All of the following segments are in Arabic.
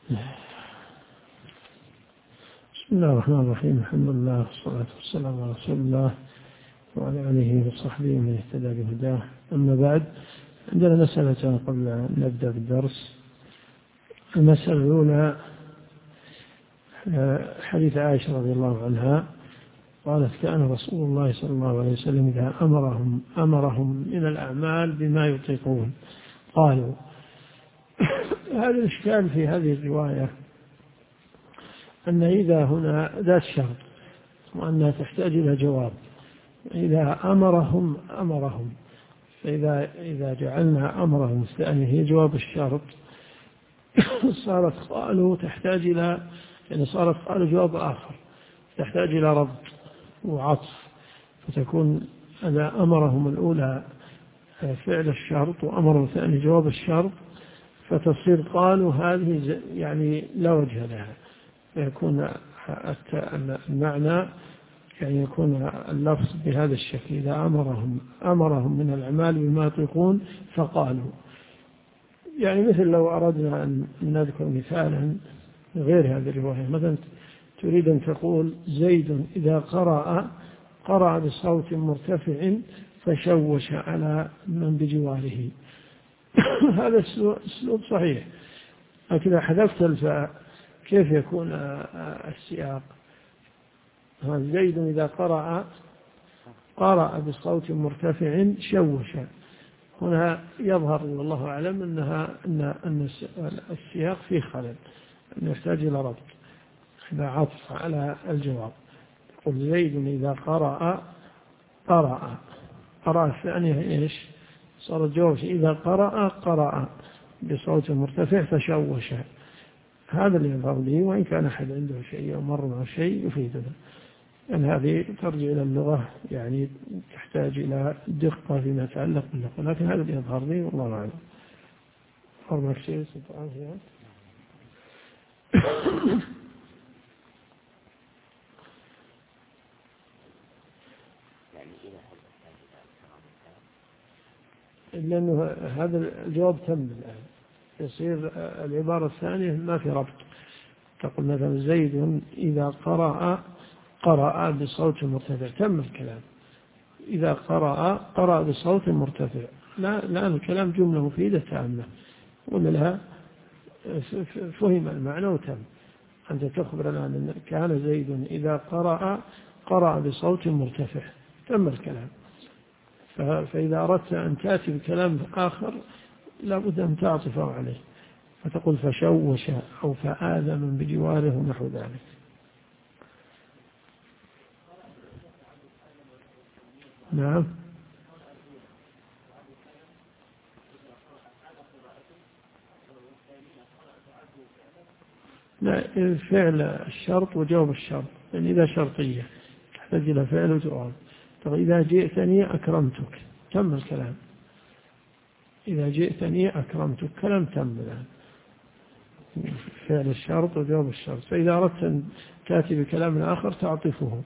بسم الله الرحمن الرحيم. الحمد لله والصلاة والسلام على رسول الله وعلى آله وصحبه من اهتدى بهداه. أما بعد، عندنا مسألة قبل أن نبدأ بالدرس. المسألة الأولى حديث عائشة رضي الله عنها قالت: كان رسول الله صلى الله عليه وسلم إذا أمرهم من الأعمال بما يطيقون قالوا. هذا الإشكال في هذه الرواية أن إذا هنا ذات شرط وأنها تحتاج إلى جواب. إذا أمرهم فإذا جعلنا أمرهم الثاني هي جواب الشرط صارت قالوا تحتاج إلى، يعني صارت قالوا جواب آخر تحتاج إلى ربط وعطف، فتكون إذا أمرهم الأولى فعل الشرط وأمرهم الثاني جواب الشرط فتصير قالوا هذه يعني لا وجه لها، فيكون المعنى يعني يكون اللفظ بهذا الشكل: إذا أمرهم من الأعمال بما يطيقون فقالوا. يعني مثل لو أردنا أن نذكر مثالا غير هذه الرواية، مثلا تريد أن تقول: زيد إذا قرأ بصوت مرتفع فشوش على من بجواره. هذا الأسلوب صحيح، لكن إذا حذفت الفاء كيف يكون السياق؟ زيد إذا قرأ بصوت مرتفع شوش. هنا يظهر والله أعلم أن السياق فيه خلل، أنه يحتاج إلى ربط، إلى عطف على الجواب. يقول: زيد إذا قرأ الثانية إيش؟ صار الجواب إذا قرأ بصوت مرتفع فشوش. هذا اللي يظهر لي، وإن كان أحد عنده شيء أو مر معه شيء يفيدنا، أن هذه ترجع إلى اللغة، يعني تحتاج إلى دقة فيما يتعلق باللغة، لكن هذا اللي يظهر لي والله أعلم. أرمك شيء سبحانه يعني. لأنه هذا الجواب تم الآن، يصير العبارة الثانية ما في ربط. تقول مثلا: زيد إذا قرأ بصوت مرتفع، تم الكلام. إذا قرأ بصوت مرتفع، لا الكلام جملة مفيدة تامة، ولا لها فهم المعنى وتم. أنت تخبر الآن أن كان زيد إذا قرأ بصوت مرتفع، تم الكلام. فإذا أردت أن تأتي بكلام آخر لابد أن تعطفه عليه، فتقول: فشوش أو فآذى من بجواره ونحو ذلك. نعم. لا، فعل الشرط وجواب الشرط، يعني إذا شرطية تحتاج إلى فعل وجواب. طيب إذا جئتني أكرمتك، تم الكلام. إذا جئتني أكرمتك، كلام تم الآن، فعل الشرط وجواب الشرط. فإذا أردت أن تأتي بكلام آخر تعطفه.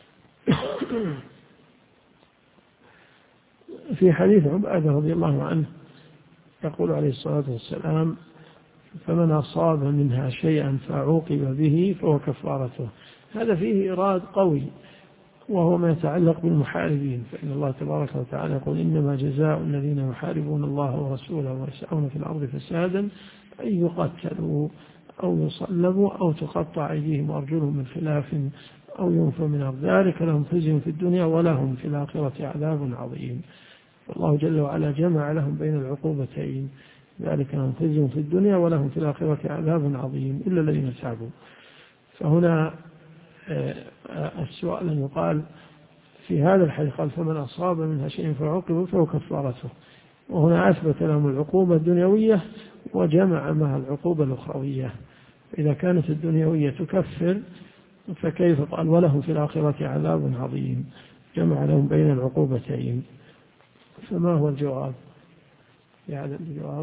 في حديث عبادة رضي الله عنه يقول عليه الصلاة والسلام: فمن أصاب منها شيئا فعوقب به فهو كفارته. هذا فيه إيراد قوي، وهو ما يتعلق بالمحاربين، فإن الله تبارك وتعالى يقول: إنما جزاء الذين يحاربون الله ورسوله ويسعون في الأرض فسادا أن يقتلوا أو يصلبوا أو تقطع أيديهم وأرجلهم من خلاف أو ينفوا من أرض، ذلك لهم خزي في الدنيا ولهم في الآخرة عذاب عظيم. والله جل وعلا جمع لهم بين العقوبتين: ذلك لهم خزي في الدنيا ولهم في الآخرة عذاب عظيم إلا الذين تابوا. فهنا السؤال أن يقال في هذا الحديث قال: فمن أصاب منها شيء فعوقب فهو كفارته، وهنا أثبت لهم العقوبة الدنيوية وجمع معها العقوبة الأخروية. إذا كانت الدنيوية تكفر فكيف قال ولهم في الآخرة عذاب عظيم؟ جمع لهم بين العقوبتين. فما هو الجواب؟ يعني الجواب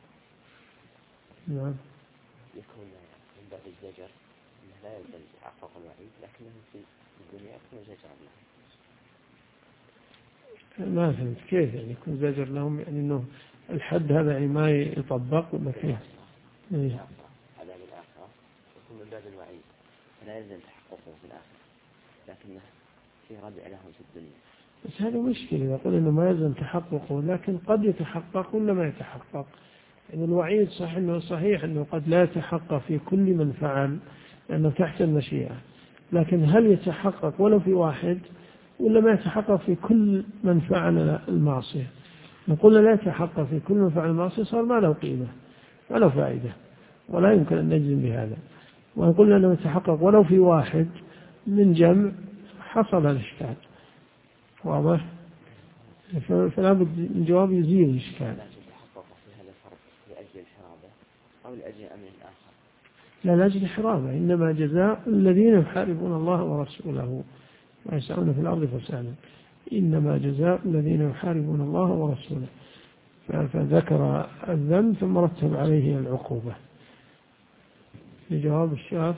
نعم. يكون من باب الزجر لا يلزم إحقاق الوعيد، لكنه في الدنيا يكون زجر لهم. ما فهمت كيف يعني يكون زجر لهم؟ يعني إنه الحد هذا يعني ما يطبق ولا كيف؟ عذاب الآخرة يكون من باب الوعيد فلا يلزم تحققه في الآخرة، لكنه في ردع لهم في الدنيا. بس هذا مشكلة، يقول إنه ما يلزم تحققه، لكن قد يتحقق ولا ما يتحقق. يعني الوعيد صحيح أنه قد لا يتحقق في كل من فعل لأنه تحت المشيئة، لكن هل يتحقق ولو في واحد ولا ما يتحقق في كل من فعل المعصية؟ نقول لا يتحقق في كل من فعل المعصية صار ما له قيمة ما له فائدة ولا يمكن أن نجزم بهذا. ونقول أنه يتحقق ولو في واحد من جمع حصل الإشكال. واضح؟ فلا بد من جواب يزيل الإشكال. أو لأجل أمر آخر؟ لا لأجل حرامة، إنما جزاء الذين يحاربون الله ورسوله ويسعون في الأرض فسادا، إنما جزاء الذين يحاربون الله ورسوله. فذكر الذنب ثم رتب عليه العقوبة. لجواب الشاف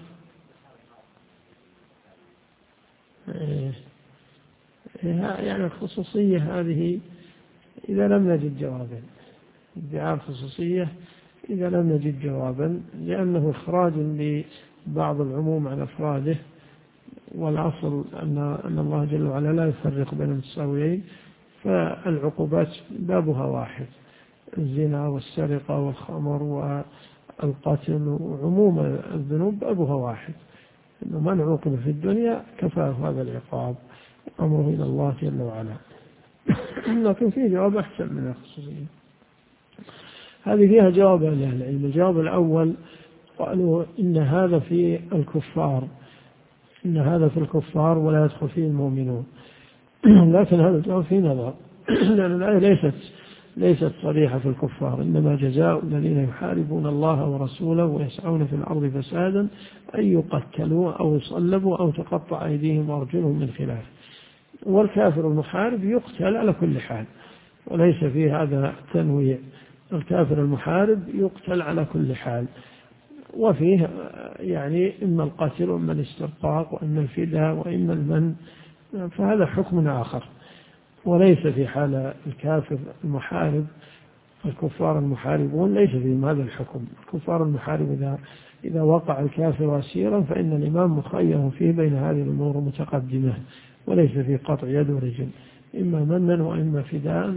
يعني الخصوصية هذه إذا لم نجد جوابا، ادعاء الخصوصية إذا لم نجد جوابا، لأنه إخراج لبعض العموم عن أفراده، والأصل أن الله جل وعلا لا يفرق بين المتساويين، فالعقوبات بابها واحد، الزنا والسرقة والخمر والقتل وعموم الذنوب بابها واحد، إنه من عوقب في الدنيا كفاه هذا العقاب، أمره إلى الله جل وعلا. لكن فيه جواب أحسن من الخصوصية. هذه فيها جواب أهل العلم. الجواب الأول قالوا إن هذا في الكفار، إن هذا في الكفار ولا يدخل فيه المؤمنون. لكن هذا الجواب فيه نظر، لأن الآية ليست صريحة في الكفار، إنما جزاء الذين يحاربون الله ورسوله ويسعون في الأرض فسادا أن يقتلوا أو يصلبوا أو تقطع أيديهم وأرجلهم من خلاف. والكافر المحارب يقتل على كل حال، وليس فيه هذا التنويع. الكافر المحارب يقتل على كل حال، وفيه يعني إما القتل وإما الاسترقاق وإما الفداء وإما المن، فهذا حكم آخر، وليس في حال الكافر المحارب. الكفار المحاربون ليس فيهم هذا الحكم. الكفار المحارب إذا وقع الكافر أسيرا فإن الإمام مخير فيه بين هذه الأمور متقدمة، وليس في قطع يد ورجل، إما منا وإما فداء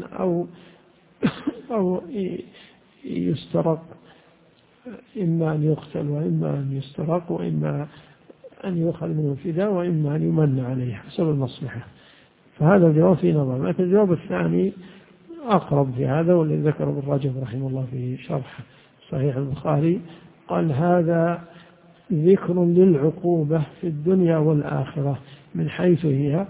أو يسترق، إما أن يقتل وإما أن يسترق وإما أن يؤخذ منه فداء وإما أن يمن عليه حسب المصلحة. فهذا الجواب في نظر. لكن الجواب الثاني أقرب في هذا، والذي ذكر ابن رجب رحمه الله في شرح صحيح البخاري، قال هذا ذكر للعقوبة في الدنيا والآخرة من حيث هي،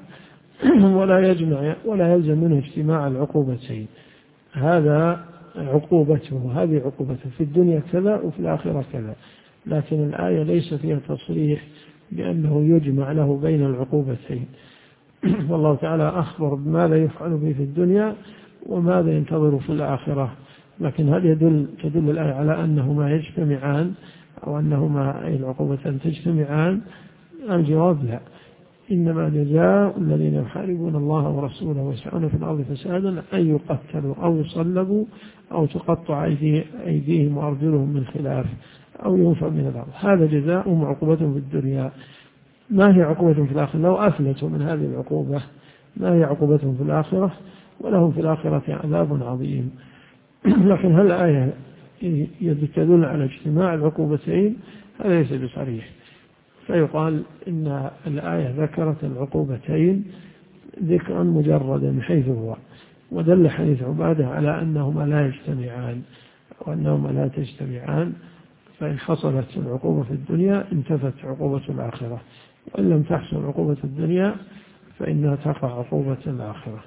ولا يلزم منه اجتماع العقوبتين. هذا عقوبته، هذه عقوبته في الدنيا كذا وفي الآخرة كذا، لكن الآية ليس فيها تصريح بأنه يجمع له بين العقوبتين. والله تعالى أخبر بماذا يفعل به في الدنيا وماذا ينتظر في الآخرة، لكن هل تدل الآية على أنهما يجتمعان أو أنهما أي العقوبتان تجتمعان؟ الجواب لا، إنما جزاء الذين يحاربون الله ورسوله ويسعون في الأرض فسادا أن يقتلوا أو يصلبوا أو تقطع أيديهم وأرجلهم من خلاف أو ينفوا من الأرض. هذا جزاء عقوبة في الدنيا. ما هي عقوبة في الآخرة؟ لو أفلتوا من هذه العقوبة ما هي عقوبة في الآخرة؟ ولهم في الآخرة عذاب عظيم. لكن هل الآية تدل على اجتماع العقوبتين؟ هذا ليس بصريح، فيقال إن الآية ذكرت العقوبتين ذكرا مجردا من حيث هو، ودل حديث عبادة على أنهما لا يجتمعان وأنهما لا تجتمعان، فإن حصلت العقوبة في الدنيا انتفت عقوبة الآخرة، وإن لم تحصل عقوبة الدنيا فإنها تقع عقوبة الآخرة.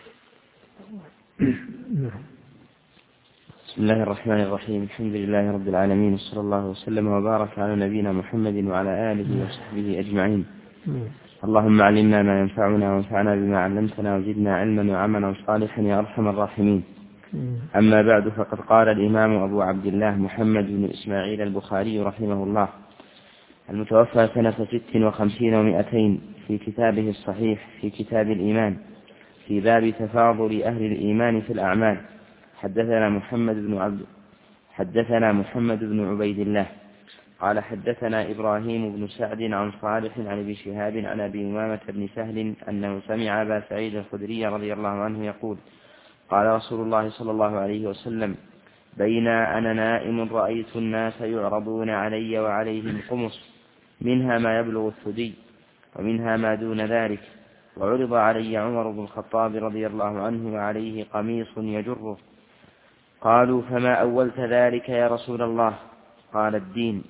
بسم الله الرحمن الرحيم. الحمد لله رب العالمين، صلى الله وسلم وبارك على نبينا محمد وعلى آله وصحبه أجمعين. اللهم علمنا ما ينفعنا وانفعنا بما علمتنا وزدنا علما وعملا صالحا يا أرحم الراحمين. أما بعد، فقد قال الإمام أبو عبد الله محمد بن إسماعيل البخاري رحمه الله المتوفى سنة 56 و200 في كتابه الصحيح في كتاب الإيمان في باب تفاضل أهل الإيمان في الأعمال: حدثنا محمد بن عبيد الله قال حدثنا إبراهيم بن سعد عن صالح عن ابن شهاب عن أبي أمامة بن سهل أنه سمع أبا سعيد الخدري رضي الله عنه يقول قال رسول الله صلى الله عليه وسلم بينا أنا نائم رأيت الناس يعرضون علي وعليهم قمص منها ما يبلغ الثدي ومنها ما دون ذلك، وعرض علي عمر بن الخطاب رضي الله عنه وعليه قميص يجره. قالوا فما أولت ذلك يا رسول الله؟ قال الدين.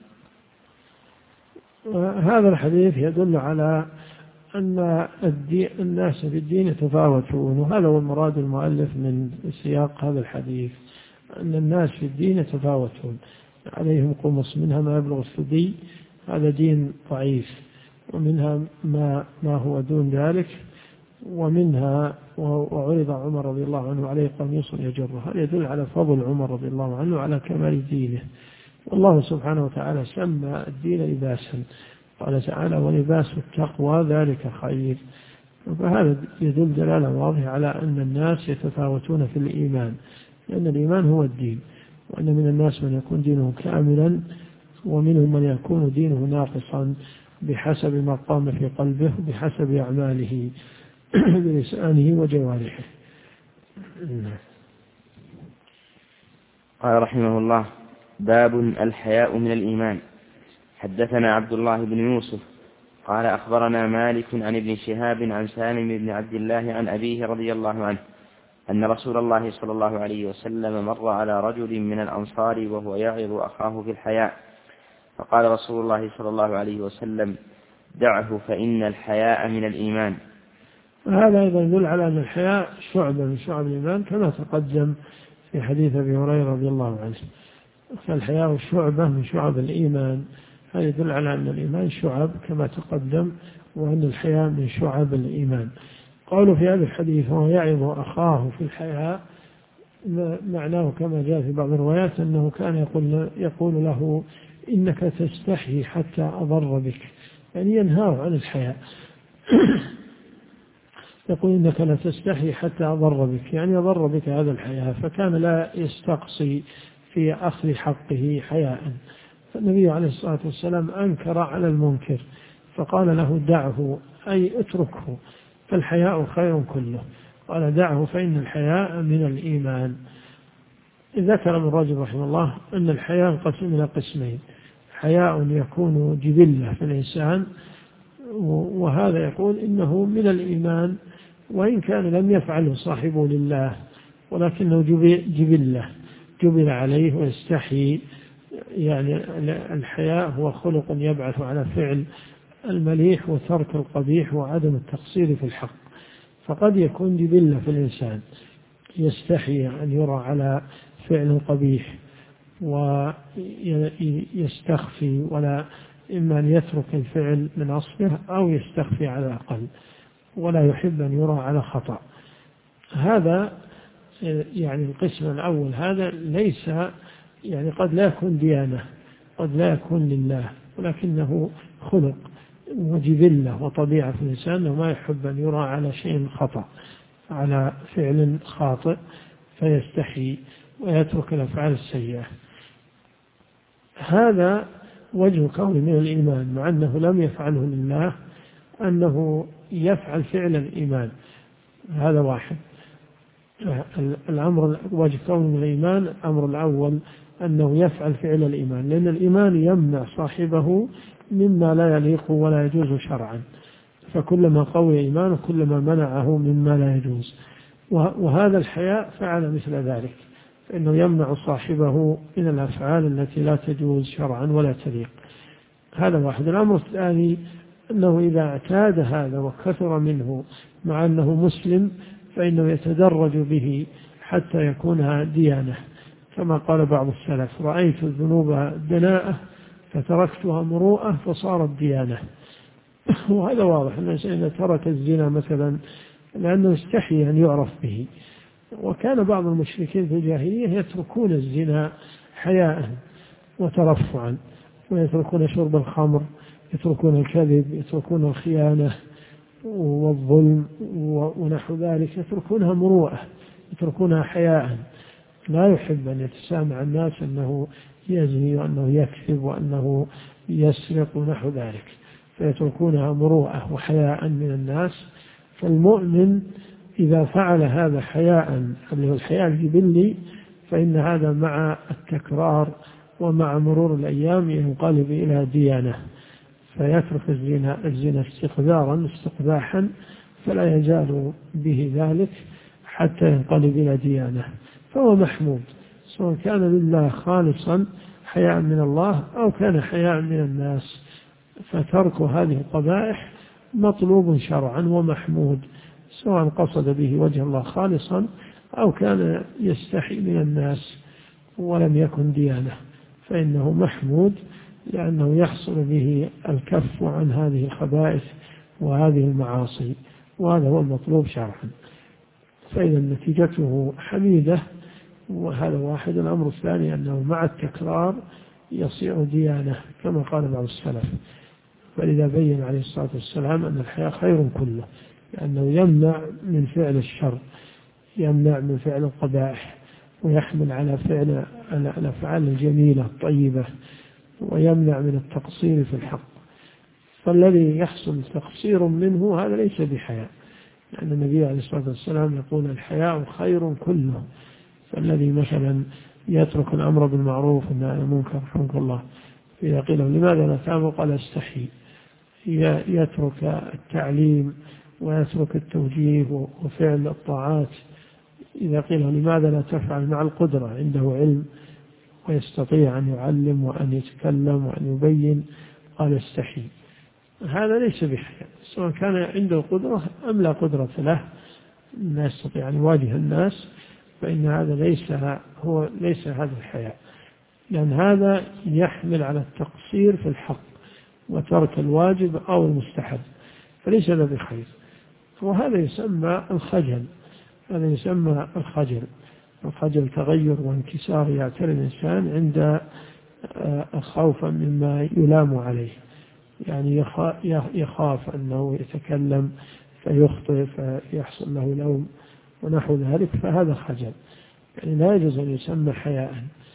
هذا الحديث يدل على أن الناس في الدين يتفاوتون، وهذا هو المراد المؤلف من سياق هذا الحديث، أن الناس في الدين يتفاوتون، عليهم قمص منها ما يبلغ الثدي، هذا دين ضعيف، ومنها ما هو دون ذلك، ومنها وعرض عمر رضي الله عنه عليه قميص يجره. هذا يدل على فضل عمر رضي الله عنه على كمال دينه. والله سبحانه وتعالى سمى الدين لباسا، قال تعالى ولباس التقوى ذلك خير. فهذا يدل دلالة واضحة على أن الناس يتفاوتون في الإيمان، لأن الإيمان هو الدين، وأن من الناس من يكون دينه كاملا، ومنهم من يكون دينه ناقصا بحسب ما قام في قلبه بحسب أعماله بلسانه وجوارحه. قال رحمه الله باب الحياء من الإيمان. حدثنا عبد الله بن يوسف قال أخبرنا مالك عن ابن شهاب عن سالم بن عبد الله عن أبيه رضي الله عنه أن رسول الله صلى الله عليه وسلم مر على رجل من الأنصار وهو يعظ أخاه في الحياء، فقال رسول الله صلى الله عليه وسلم دعه فإن الحياء من الإيمان. هذا أيضا يدل على أن الحياء شعبة من شعب الإيمان كما تقدم في حديث أبي هريرة رضي الله عنه، فالحياء شعبة من شعب الإيمان. هذا يدل على أن الإيمان شعب كما تقدم، وأن الحياء من شعب الإيمان. قالوا في هذا الحديث هو يعظ أخاه في الحياء، معناه كما جاء في بعض الروايات أنه كان يقول له إنك تستحي حتى أضر بك، يعني ينهاه عن الحياء يقول إنك لا تستحي حتى أضر بك، يعني أضر بك هذا الحياء، فكان لا يستقصي في أخذ حقه حياء. فالنبي عليه الصلاة والسلام أنكر على المنكر فقال له دعه، أي اتركه، فالحياء خير كله، قال دعه فإن الحياء من الإيمان. ذكر ابن رجب رحمه الله أن الحياء ينقسم إلى قسمين: حياء يكون جبلة في الإنسان، وهذا يقول إنه من الإيمان وإن كان لم يفعله صاحبه لله، ولكنه جبلة جبل عليه ويستحي. يعني الحياء هو خلق يبعث على فعل المليح وترك القبيح وعدم التقصير في الحق، فقد يكون جبلة في الإنسان يستحي أن يرى على فعل قبيح ويستخفي، ولا إما أن يترك الفعل من أصله أو يستخفي على الأقل، ولا يحب أن يرى على خطأ. هذا يعني القسم الأول، هذا ليس يعني قد لا يكون ديانة، قد لا يكون لله، ولكنه خلق وجبلة وطبيعة في الإنسان وما يحب أن يرى على شيء خطأ، على فعل خاطئ، فيستحي ويترك الأفعال السيئة. هذا وجه كون من الإيمان، مع أنه لم يفعله لله، أنه يفعل فعل الإيمان. هذا واحد. الأمر وجه كون من الإيمان، الأمر الأول أنه يفعل فعل الإيمان، لأن الإيمان يمنع صاحبه مما لا يليق ولا يجوز شرعا، فكلما قوي إيمانه كلما منعه مما لا يجوز. وهذا الحياء فعل مثل ذلك، فإنه يمنع صاحبه من الأفعال التي لا تجوز شرعا ولا تليق. هذا واحد. الأمر الثاني أنه إذا اعتاد هذا وكثر منه مع أنه مسلم، فإنه يتدرج به حتى يكونها ديانة، كما قال بعض السلف: رأيت الذنوب دناءة فتركتها مروءة فصارت ديانة. وهذا واضح أن إذا ترك الزنا مثلا لأنه يستحي أن يعرف به، وكان بعض المشركين في الجاهلية يتركون الزنا حياء وترفعا، ويتركون شرب الخمر، يتركون الكذب، يتركون الخيانة والظلم ونحو ذلك، يتركونها مروءة، يتركونها حياء. لا يحب أن يتسامع الناس أنه يزني وأنه يكذب وأنه يسرق ونحو ذلك، فيتركونها مروءة وحياء من الناس. فالمؤمن إذا فعل هذا حياء، اللي هو الحياء الجبلي، فإن هذا مع التكرار ومع مرور الأيام ينقلب إلى ديانة، فيترك الزنا استقباحا فلا يزال به ذلك حتى ينقلب إلى ديانة، فهو محمود سواء كان لله خالصا حياء من الله أو كان حياء من الناس. فترك هذه القبائح مطلوب شرعا ومحمود، سواء قصد به وجه الله خالصا أو كان يستحي من الناس ولم يكن ديانة، فإنه محمود لأنه يحصل به الكف عن هذه الخبائث وهذه المعاصي، وهذا هو المطلوب شرعا. فإذا نتيجته حميدة، وهذا واحد. الأمر الثاني أنه مع التكرار يصير ديانة كما قال بعض السلف، فلذا بين عليه الصلاة والسلام أن الحياء خير كله، لأنه يمنع من فعل الشر، يمنع من فعل القبائح، ويحمل على فعل الأفعال الجميلة الطيبة، ويمنع من التقصير في الحق. فالذي يحصل تقصير منه هذا ليس بحياء، لأن النبي عليه الصلاة والسلام يقول الحياء خير كله. فالذي مثلا يترك الأمر بالمعروف والنهي عن المنكر رحمك الله، إذا قيل لماذا لا تعمل قال استحي، يترك التعليم ويترك التوجيه وفعل الطاعات. إذا قيل لماذا لا تفعل مع القدرة، عنده علم ويستطيع أن يعلم وأن يتكلم وأن يبين قال استحي. هذا ليس بحياء، سواء كان عنده قدرة أم لا قدرة له، لا يستطيع أن يواجه الناس، فإن هذا ليس هذا الحياء، لأن هذا يحمل على التقصير في الحق وترك الواجب أو المستحب، فليس له بخير. وهذا يسمى الخجل، هذا يسمى الخجل تغير وانكسار يعتري الإنسان عند خوفا مما يلام عليه، يعني يخاف أنه يتكلم فيخطئ فيحصل له لوم ونحو ذلك، فهذا خجل. يعني لا يجوز أن يسمى حياء،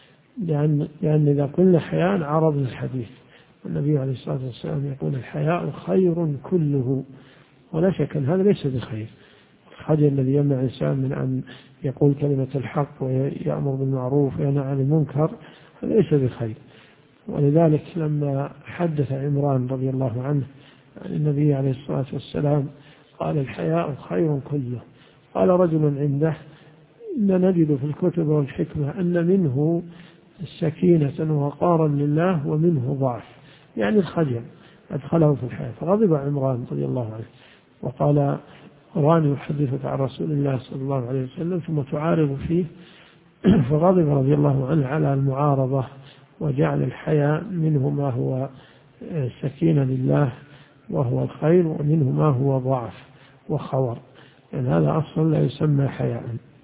لأن إذا قلنا حياء عرض الحديث، والنبي عليه الصلاة والسلام يقول الحياء خير كله، ولا شك أن هذا ليس بخير. الخجل الذي يمنع الإنسان من أن يقول كلمة الحق ويأمر بالمعروف وينهى عن المنكر هذا ليس بخير. ولذلك لما حدث عمران رضي الله عنه عن النبي عليه الصلاة والسلام قال الحياء خير كله، قال رجل عنده إن نجد في الكتب والحكمة أن منه سكينة ووقارا لله ومنه ضعف، يعني الخجل أدخله في الحياة. فغضب عمران رضي الله عنه وقال أراني أحدثك عن رسول الله صلى الله عليه وسلم ثم تعارض فيه. فغضب رضي الله عنه على المعارضة، وجعل الحياء منه ما هو سكينة لله وهو الخير، ومنه ما هو ضعف وخور، يعني هذا أصلا لا يسمى حياء.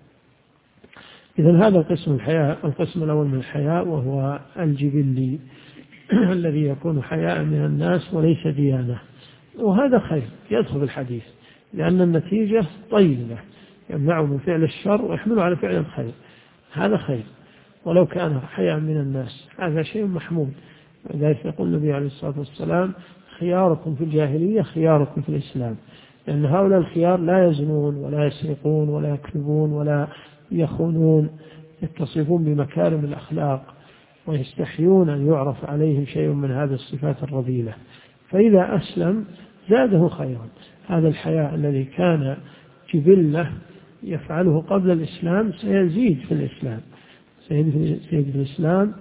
إذن هذا القسم الحياء، القسم الأول من الحياء وهو الجبلي الذي يكون حياء من الناس وليس ديانة، وهذا خير يدخل الحديث، لأن النتيجة طيبة، يمنعه من فعل الشر ويحمله على فعل الخير، هذا خير ولو كان حياء من الناس، هذا شيء محمود. ولذلك يقول النبي عليه الصلاة والسلام خياركم في الجاهلية خياركم في الإسلام، لأن هؤلاء الخيار لا يزنون ولا يسرقون ولا يكذبون ولا يخونون، يتصفون بمكارم الأخلاق ويستحيون أن يعرف عليهم شيء من هذه الصفات الرذيلة، فإذا أسلم زاده خيرا. هذا الحياء الذي كان جبلة يفعله قبل الإسلام سيزيد في الإسلام، سيزيد في الإسلام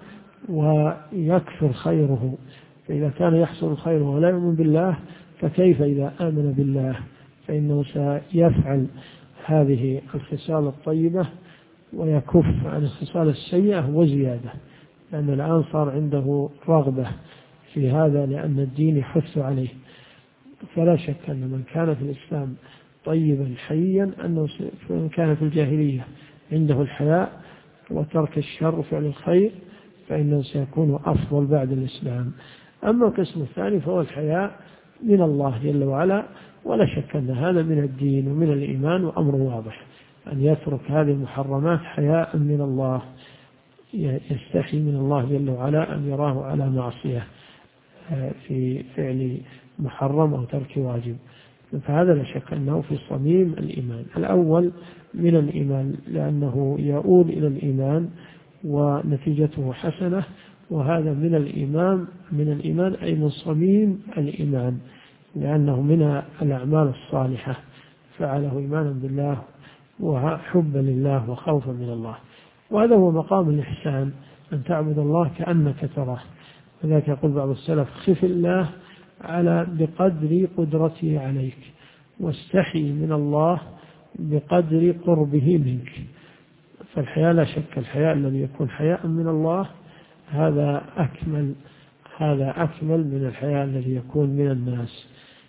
ويكثر خيره. فإذا كان يحصل خيره ولا يؤمن بالله، فكيف إذا آمن بالله؟ فإنه سيفعل هذه الخصال الطيبة ويكف عن الخصال السيئة وزيادة، لأن الآن صار عنده رغبة في هذا، لأن الدين يحث عليه. فلا شك أن من كان في الإسلام طيبا حيا أنه كان في الجاهلية عنده الحياء وترك الشر وفعل الخير، فإنه سيكون أفضل بعد الإسلام. أما القسم الثاني فهو الحياء من الله جل وعلا، ولا شك أن هذا من الدين ومن الإيمان، وأمر واضح أن يترك هذه المحرمات حياء من الله. يستحي من الله جل وعلا أن يراه على معصية في فعل محرم أو ترك واجب. فهذا لا شك أنه في صميم الإيمان. الأول من الإيمان لأنه يؤول إلى الإيمان ونتيجته حسنة، وهذا من الإيمان أي من صميم الإيمان، لأنه من الأعمال الصالحة فعله إيمانا بالله وحبا لله وخوفا من الله. وهذا هو مقام الإحسان، أن تعبد الله كأنك تراه. وذلك يقول بعض السلف: خف الله بقدر قدرته عليك، واستحي من الله بقدر قربه منك. فالحياء لا شك، الحياء الذي يكون حياء من الله هذا أكمل من الحياء الذي يكون من الناس.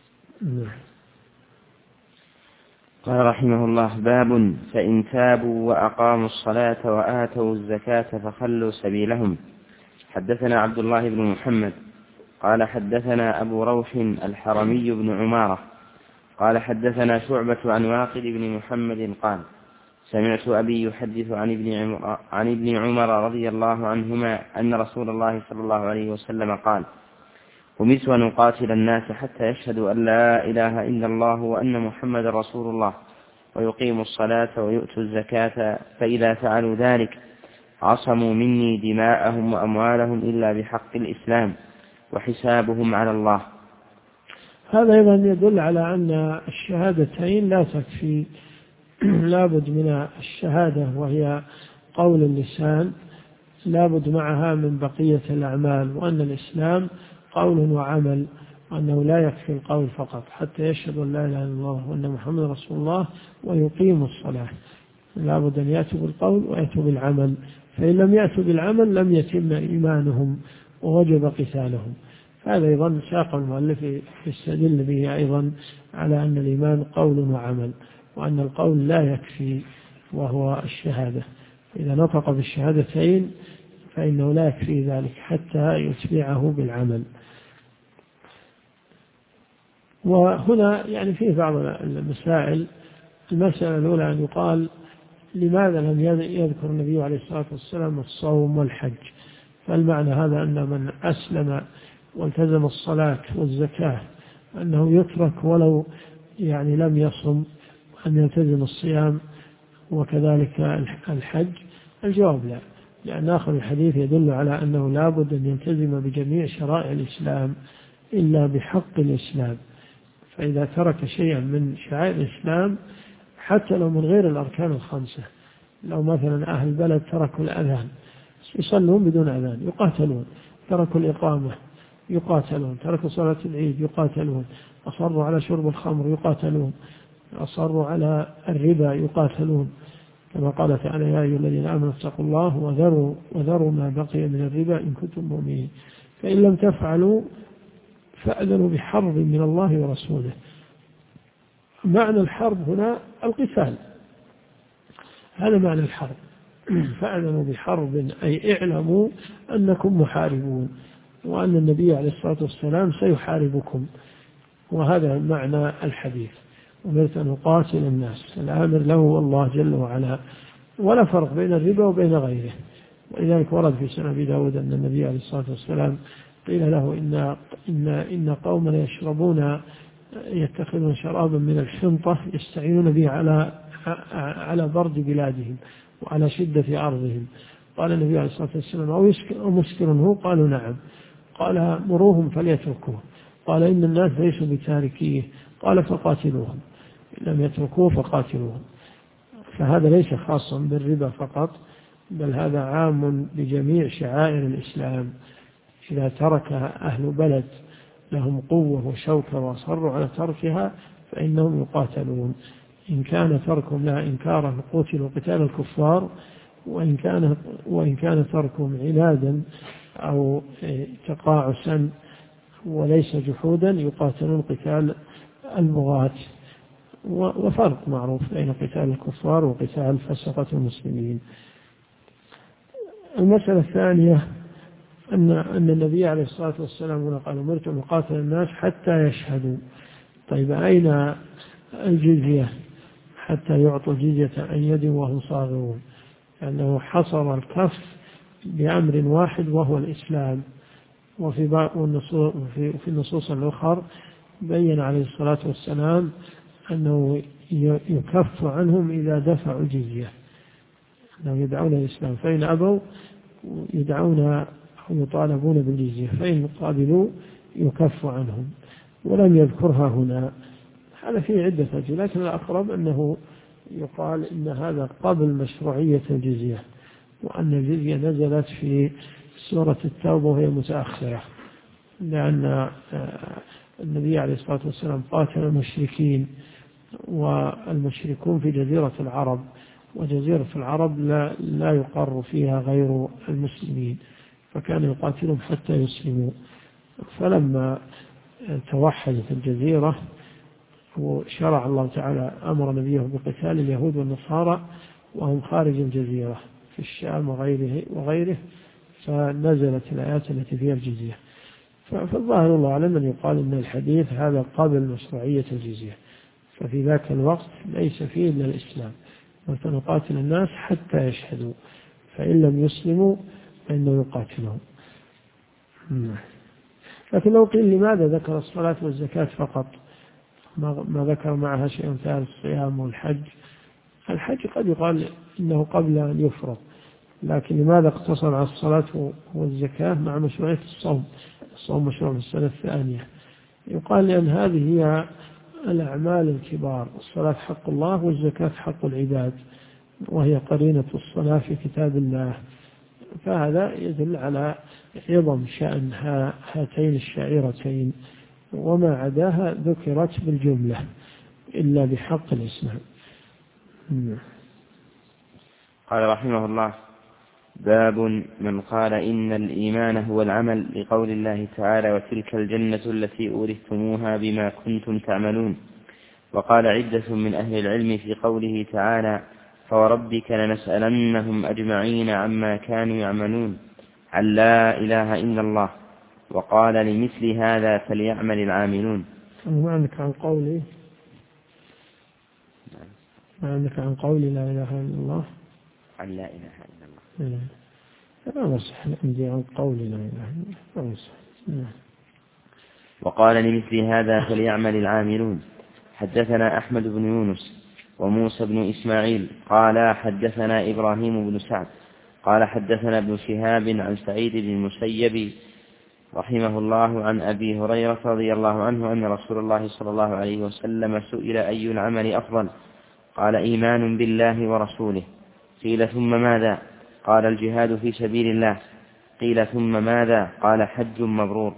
قال رحمه الله: باب فإن تابوا وأقاموا الصلاة وآتوا الزكاة فخلوا سبيلهم. حدثنا عبد الله بن محمد قال حدثنا أبو روح الحرمي بن عمارة قال حدثنا شعبة عن واقد بن محمد قال: سمعت أبي يحدث عن ابن عمر رضي الله عنهما أن رسول الله صلى الله عليه وسلم قال: أمرت أن أقاتل الناس حتى يشهدوا أن لا إله إلا الله وأن محمد رسول الله ويقيموا الصلاة ويؤتوا الزكاة، فإذا فعلوا ذلك عصموا مني دماءهم وأموالهم إلا بحق الإسلام وحسابهم على الله. هذا أيضا يدل على أن الشهادتين لا تكفي، لابد من الشهادة وهي قول اللسان، لابد معها من بقية الأعمال، وأن الإسلام قول وعمل، وأنه لا يكفي القول فقط حتى يشهدوا أن لا إله إلا الله وأن محمد رسول الله ويقيموا الصلاة. لابد أن يأتوا بالقول ويأتوا بالعمل، فإن لم يأتوا بالعمل لم يتم إيمانهم ووجب قتالهم. هذا أيضا ساق المؤلف يستدل به أيضا على أن الإيمان قول وعمل، وأن القول لا يكفي وهو الشهادة. إذا نطق بالشهادتين فإنه لا يكفي ذلك حتى يتبعه بالعمل. وهنا يعني فيه بعض المسائل. المسألة الأولى أن يقال: لماذا لم يذكر النبي عليه الصلاة والسلام الصوم والحج؟ فالمعنى هذا أن من أسلم والتزم الصلاة والزكاة أنه يترك ولو يعني لم يصم، أن يلتزم الصيام وكذلك الحج؟ الجواب لا، لأن آخر الحديث يدل على أنه لابد أن يلتزم بجميع شرائع الإسلام إلا بحق الإسلام. فإذا ترك شيئا من شعائر الإسلام حتى لو من غير الأركان الخمسة، لو مثلا أهل البلد تركوا الأذان يصلون بدون أذان يقاتلون، تركوا الإقامة يقاتلون، تركوا صلاة العيد يقاتلون، أصروا على شرب الخمر يقاتلون، أصروا على الربا يقاتلون، كما قال تعالى: يا أيها الذين آمنوا اتقوا الله وذروا ما بقي من الربا إن كنتم مؤمنين، فإن لم تفعلوا فأذنوا بحرب من الله ورسوله. معنى الحرب هنا القتال، هذا معنى الحرب. فأذنوا بحرب أي اعلموا أنكم محاربون، وأن النبي عليه الصلاة والسلام سيحاربكم. وهذا معنى الحديث: أمرت أن أقاتل الناس، الآمر له الله جل وعلا، ولا فرق بين الربا وبين غيره. ولذلك ورد في سنن أبي داود أن النبي عليه الصلاة والسلام قيل له: إن قوما يتخذون شرابا من الحنطة يستعينون به على برد بلادهم وعلى شدة أرضهم. قال النبي عليه الصلاة والسلام: أو مسكر هو؟ قالوا: نعم. قال: مروهم فليتركوه. قال: إن الناس ليسوا بتاركيه. قال: فقاتلوهم، إن لم يتركوه فقاتلوهم. فهذا ليس خاصا بالربا فقط، بل هذا عام بجميع شعائر الإسلام. إذا ترك أهل بلد لهم قوة وشوكة وأصروا على تركها فإنهم يقاتلون. إن كان تركهم لها إنكارا قتلوا قتال الكفار، وإن كان تركهم عنادا أو تقاعسا وليس جحودا يقاتلون قتال البغاة. وفرق معروف بين قتال الكفار وقتال فسقة المسلمين. المسألة الثانية أن النبي عليه الصلاة والسلام قال: أمرت أن أقاتل الناس حتى يشهدوا. طيب أين الجزية حتى يعطوا الجزية عن يد وهم صاغرون؟ لأنه حصر الكف بأمر واحد وهو الإسلام. وفي النصوص الأخرى بين عليه الصلاة والسلام أنه يكف عنهم إذا دفعوا الجزية، أنهم يدعون الإسلام، فإن أبوا يدعون أو يطالبون بالجزية، فإن قابلوا يكف عنهم. ولم يذكرها هنا، هذا فيه عدة وجه، لكن الأقرب أنه يقال إن هذا قبل مشروعية الجزية، وأن الجزية نزلت في سورة التوبة وهي متأخرة، لأن النبي عليه الصلاة والسلام قاتل المشركين، والمشركون في جزيرة العرب، وجزيرة العرب لا يقر فيها غير المسلمين، فكان يقاتلهم حتى يسلموا. فلما توحدت الجزيرة وشرع الله تعالى أمر نبيه بقتال اليهود والنصارى وهم خارج الجزيرة في الشام وغيره، فنزلت الآيات التي فيها الجزية. فالظاهر الله أعلم أن يقال أن الحديث هذا قبل مشروعية الجزية، ففي ذاك الوقت ليس فيه إلا الإسلام، وسنقاتل الناس حتى يشهدوا، فإن لم يسلموا فإنه يقاتلهم. لكن لو قيل لماذا ذكر الصلاة والزكاة فقط، ما ذكر معها شيء ثالث، الصيام والحج؟ الحج قد يقال إنه قبل أن يفرض، لكن لماذا اقتصر على الصلاة والزكاة مع مشروعية الصوم؟ الصوم مشروع في السنة الثانية. يقال لأن هذه هي الأعمال الكبار، الصلاة حق الله والزكاة حق العباد، وهي قرينة الصلاة في كتاب الله، فهذا يدل على عظم شأن هاتين الشعيرتين، وما عداها ذكرت بالجملة إلا بحق الإسلام. قال رحمه الله: باب من قال إن الإيمان هو العمل، لقول الله تعالى: وتلك الجنة التي أورثتموها بما كنتم تعملون. وقال عدة من أهل العلم في قوله تعالى: فوربك لنسألنهم أجمعين عما كانوا يعملون، عن لا إله إلا الله. وقال: لمثل هذا فليعمل العاملون. ما عندك عن قولي لا إله إلا الله، عن لا إله إلا الله. لا نصح عندي عن قولي لا إله إلا الله. وقال: لمثل هذا فليعمل العاملون. حدثنا أحمد بن يونس وموسى بن إسماعيل قال حدثنا إبراهيم بن سعد قال حدثنا ابن شهاب عن سعيد بن المسيب رحمه الله عن أبي هريرة رضي الله عنه أن رسول الله صلى الله عليه وسلم سئل: أي العمل أفضل؟ قال: إيمان بالله ورسوله. قيل: ثم ماذا؟ قال: الجهاد في سبيل الله. قيل: ثم ماذا؟ قال: حج مبرور.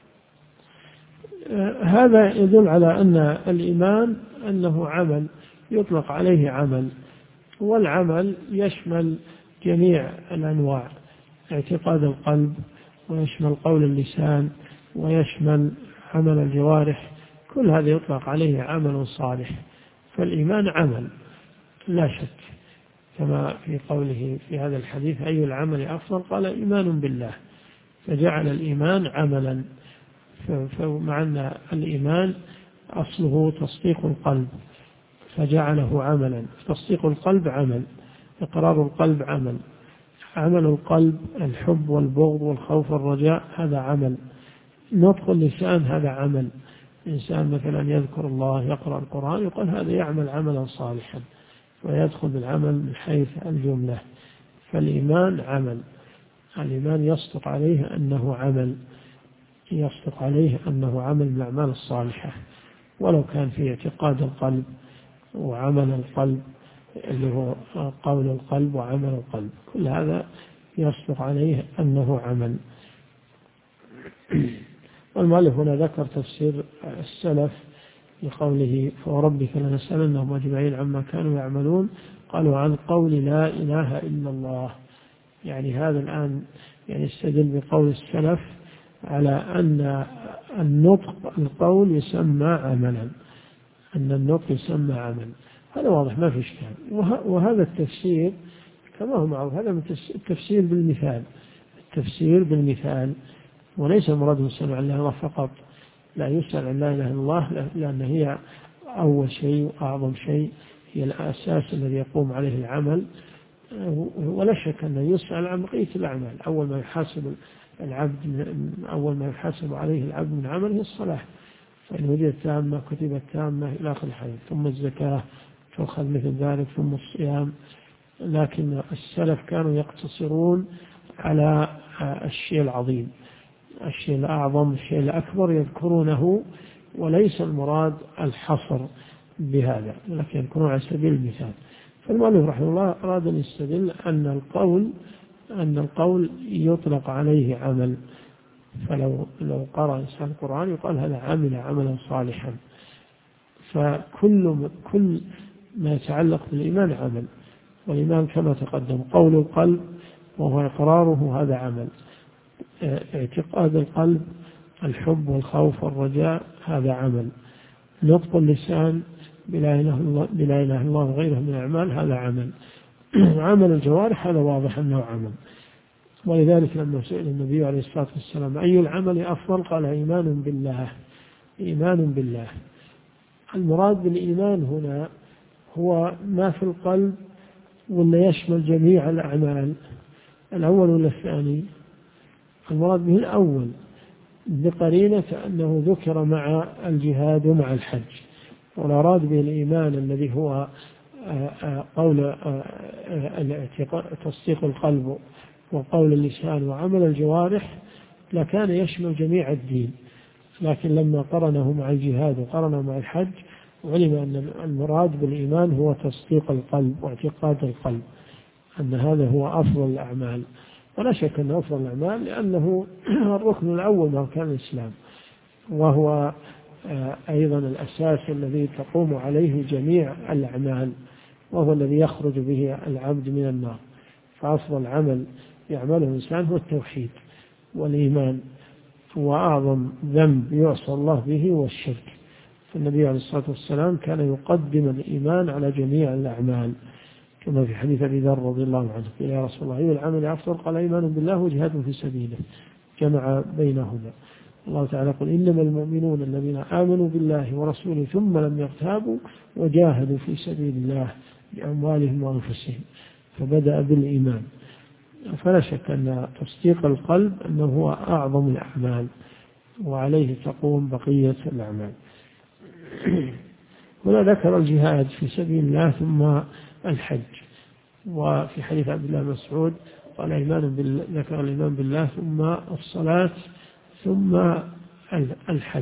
هذا يدل على أن الإيمان أنه عمل يطلق عليه عمل، والعمل يشمل جميع الأنواع، اعتقاد القلب، ويشمل قول اللسان، ويشمل عمل الجوارح، كل هذا يطلق عليه عمل صالح. فالإيمان عمل لا شك، كما في قوله في هذا الحديث: أي العمل أفضل؟ قال: إيمان بالله، فجعل الإيمان عملا. فمع أن الإيمان أصله تصديق القلب فجعله عملا، تصديق القلب عمل، إقرار القلب عمل، عمل القلب الحب والبغض والخوف والرجاء هذا عمل، نطق اللسان هذا عمل. إنسان مثلا يذكر الله يقرأ القرآن يقول هذا يعمل عملا صالحا، ويدخل بالعمل من حيث الجملة. فالإيمان عمل، الإيمان يصدق عليه أنه عمل، يصدق عليه أنه عمل من الأعمال الصالحة، ولو كان في اعتقاد القلب وعمل القلب اللي هو قول القلب وعمل القلب، كل هذا يصدق عليه أنه عمل. والمؤلف هنا ذكر تفسير السلف لقوله: فوربك لنسألنهم أجمعين عما كانوا يعملون. قالوا: عن قول لا إله إلا الله. يعني هذا الآن يستدل بقول السلف على أن النطق القول يسمى عملا، أن النطق يسمى عمل. هذا واضح ما في إشكال. وهذا التفسير كما هو معروف، هذا التفسير بالمثال، التفسير بالمثال، وليس مراد يسأل عن الله فقط، لا يسأل عن لا إله إلا الله، لأن هي أول شيء وأعظم شيء، هي الأساس الذي يقوم عليه العمل. ولا شك أنه يسأل عن بقية الأعمال. أول ما يحاسب عليه العبد من عمله الصلاة، فإن وجدت تامة كتبت تامة إلى آخر الحديث، ثم الزكاة تؤخذ مثل ذلك، ثم الصيام. لكن السلف كانوا يقتصرون على الشيء العظيم، الشيء الأعظم، الشيء الأكبر يذكرونه، وليس المراد الحصر بهذا، لكن يذكرون على سبيل المثال. فالمؤلف رحمه الله أراد أن يستدل أن القول يطلق عليه عمل، فلو قرأ إنسان القرآن يقال هذا عمل عملا صالحا. فكل ما يتعلق بالإيمان عمل، والإيمان كما تقدم قول القلب وهو إقراره، هذا عمل. اعتقاد القلب الحب والخوف والرجاء، هذا عمل. نطق اللسان بلا إله إلا الله وغيره من الأعمال، هذا عمل. عمل الجوارح هذا واضح أنه عمل. ولذلك لما سئل النبي عليه الصلاة والسلام أي العمل أفضل، قال إيمان بالله. إيمان بالله. المراد بالإيمان هنا هو ما في القلب، ولا يشمل جميع الأعمال؟ الأول ولا الثاني؟ المراد به الأول، بقرينة أنه ذكر مع الجهاد ومع الحج. والأراد به الإيمان الذي هو قول تصديق القلب وقول اللسان وعمل الجوارح، لكان يشمل جميع الدين. لكن لما قرنه مع الجهاد وقرنه مع الحج، علم أن المراد بالإيمان هو تصديق القلب واعتقاد القلب، أن هذا هو أفضل الأعمال. ولا شك أنه أفضل الأعمال، لأنه الركن الأول من أركان الإسلام، وهو أيضا الأساس الذي تقوم عليه جميع الأعمال، وهو الذي يخرج به العبد من النار. فأفضل عمل يعمله الإنسان هو التوحيد والإيمان، وأعظم ذنب يعصى الله به هو الشرك. فالنبي عليه الصلاة والسلام كان يقدم الإيمان على جميع الأعمال، كما في حديث أبي ذر رضي الله عنه قال يا رسول الله أي العمل أفضل؟ قال إيمان بالله وجهاد في سبيله، جمع بينهما. الله تعالى يقول إنما المؤمنون الذين آمنوا بالله ورسوله ثم لم يرتابوا وجاهدوا في سبيل الله بأموالهم وأنفسهم، فبدأ بالإيمان. فلا شك أن تصديق القلب أنه هو أعظم الأعمال، وعليه تقوم بقية الأعمال. هنا ذكر الجهاد في سبيل الله ثم الحج. وفي حديث عبد الله بن مسعود قال ذكر الإيمان بالله ثم الصلاة ثم الحج،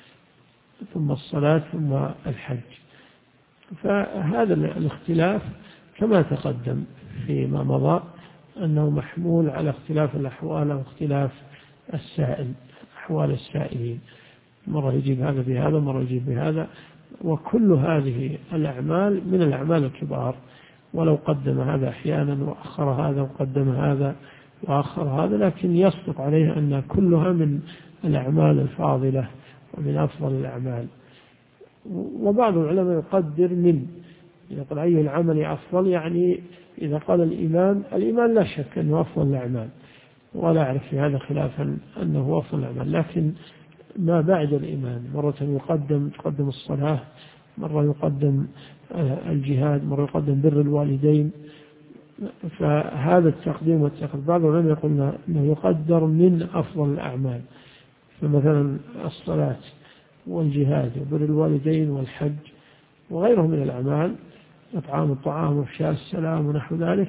ثم الصلاة ثم الحج. فهذا الاختلاف كما تقدم فيما مضى أنه محمول على اختلاف الأحوال واختلاف أحوال السائلين، مرة يجيب هذا بهذا، مرة يجيب بهذا. وكل هذه الأعمال من الأعمال الكبار، ولو قدم هذا أحيانا وأخر هذا وقدم هذا وأخر هذا، لكن يصدق عليه أن كلها من الأعمال الفاضلة ومن أفضل الأعمال. وبعض العلماء يقدر من يقول أي العمل أفضل، يعني إذا قال الإيمان لا شك أنه أفضل الأعمال، ولا أعرف في هذا خلافا أنه أفضل الأعمال، لكن ما بعد الإيمان مرة تقدم الصلاة، مرة يقدم الجهاد، مرة يقدم بر الوالدين. فهذا التقديم والتأخير بعض العلماء يقول أنه يقدر من أفضل الأعمال. فمثلا الصلاة والجهاد وبر الوالدين والحج وغيره من الأعمال، إطعام الطعام وإفشاء السلام ونحو ذلك،